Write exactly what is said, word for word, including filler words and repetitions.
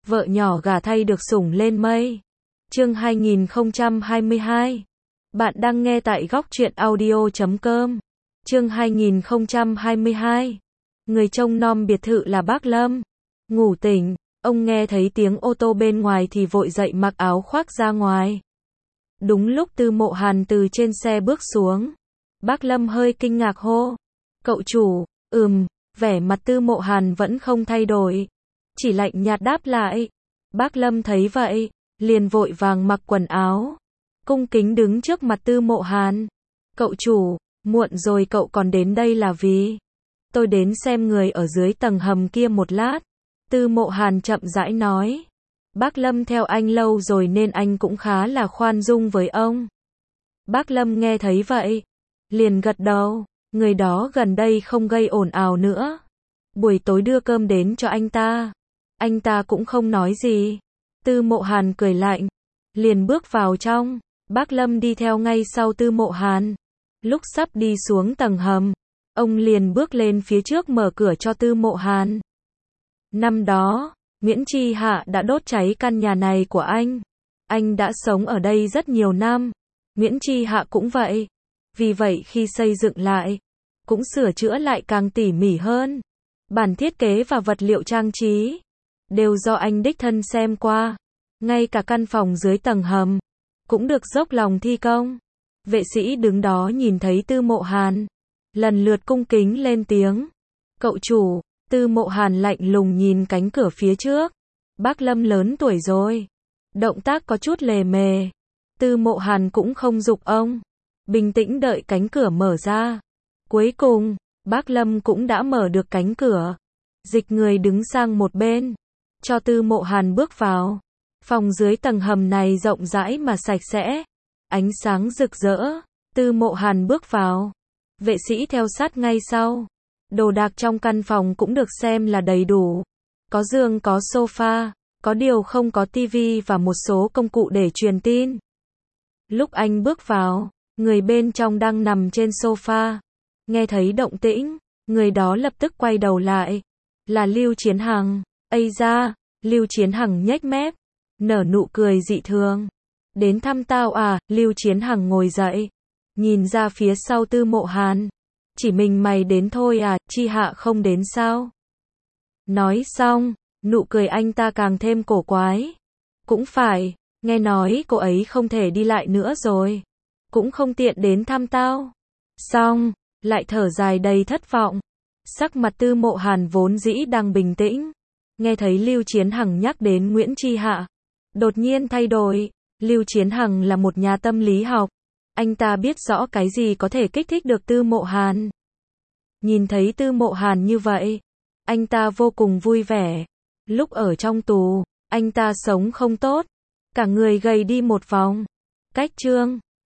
vợ nhỏ gả thay được sủng lên mây. Chương hai nghìn không trăm hai mươi hai. Bạn đang nghe tại góc truyện audio chấm com. Chương hai nghìn không trăm hai mươi hai. Người trông nom biệt thự là bác Lâm. Ngủ tỉnh, ông nghe thấy tiếng ô tô bên ngoài thì vội dậy mặc áo khoác ra ngoài. Đúng lúc Tư Mộ Hàn từ trên xe bước xuống, bác Lâm hơi kinh ngạc hô: "Cậu chủ." "Ừm." Vẻ mặt Tư Mộ Hàn vẫn không thay đổi, chỉ lạnh nhạt đáp lại. Bác Lâm thấy vậy, liền vội vàng mặc quần áo, cung kính đứng trước mặt Tư Mộ Hàn. "Cậu chủ, muộn rồi cậu còn đến đây là vì?" "Tôi đến xem người ở dưới tầng hầm kia một lát." Tư Mộ Hàn chậm rãi nói. Bác Lâm theo anh lâu rồi nên anh cũng khá là khoan dung với ông. Bác Lâm nghe thấy vậy, liền gật đầu. Người đó gần đây không gây ồn ào nữa. Buổi tối đưa cơm đến cho anh ta, anh ta cũng không nói gì. Tư Mộ Hàn cười lạnh, liền bước vào trong. Bác Lâm đi theo ngay sau Tư Mộ Hàn. Lúc sắp đi xuống tầng hầm, ông liền bước lên phía trước mở cửa cho Tư Mộ Hàn. Năm đó, Nguyễn Tri Hạ đã đốt cháy căn nhà này của anh. Anh đã sống ở đây rất nhiều năm. Nguyễn Tri Hạ cũng vậy. Vì vậy khi xây dựng lại, cũng sửa chữa lại càng tỉ mỉ hơn. Bản thiết kế và vật liệu trang trí đều do anh đích thân xem qua. Ngay cả căn phòng dưới tầng hầm cũng được dốc lòng thi công. Vệ sĩ đứng đó nhìn thấy Tư Mộ Hàn, lần lượt cung kính lên tiếng. "Cậu chủ." Tư Mộ Hàn lạnh lùng nhìn cánh cửa phía trước. Bác Lâm lớn tuổi rồi, động tác có chút lề mề. Tư Mộ Hàn cũng không giục ông, bình tĩnh đợi cánh cửa mở ra. Cuối cùng, bác Lâm cũng đã mở được cánh cửa, dịch người đứng sang một bên, cho Tư Mộ Hàn bước vào. Phòng dưới tầng hầm này rộng rãi mà sạch sẽ, ánh sáng rực rỡ. Tư Mộ Hàn bước vào, vệ sĩ theo sát ngay sau. Đồ đạc trong căn phòng cũng được xem là đầy đủ. Có giường, có sofa, có điều không có tivi và một số công cụ để truyền tin. Lúc anh bước vào, người bên trong đang nằm trên sofa. Nghe thấy động tĩnh, người đó lập tức quay đầu lại. Là Lưu Chiến Hằng. "Ây da." Lưu Chiến Hằng nhếch mép, nở nụ cười dị thường. "Đến thăm tao à?" Lưu Chiến Hằng ngồi dậy, nhìn ra phía sau Tư Mộ Hàn. "Chỉ mình mày đến thôi à, Tri Hạ không đến sao?" Nói xong, nụ cười anh ta càng thêm cổ quái. "Cũng phải, nghe nói cô ấy không thể đi lại nữa rồi, cũng không tiện đến thăm tao." Xong, lại thở dài đầy thất vọng. Sắc mặt Tư Mộ Hàn vốn dĩ đang bình tĩnh, nghe thấy Lưu Chiến Hằng nhắc đến Nguyễn Tri Hạ, đột nhiên thay đổi. Lưu Chiến Hằng là một nhà tâm lý học, anh ta biết rõ cái gì có thể kích thích được Tư Mộ Hàn. Nhìn thấy Tư Mộ Hàn như vậy, anh ta vô cùng vui vẻ. Lúc ở trong tù, anh ta sống không tốt, cả người gầy đi một vòng. Cách chương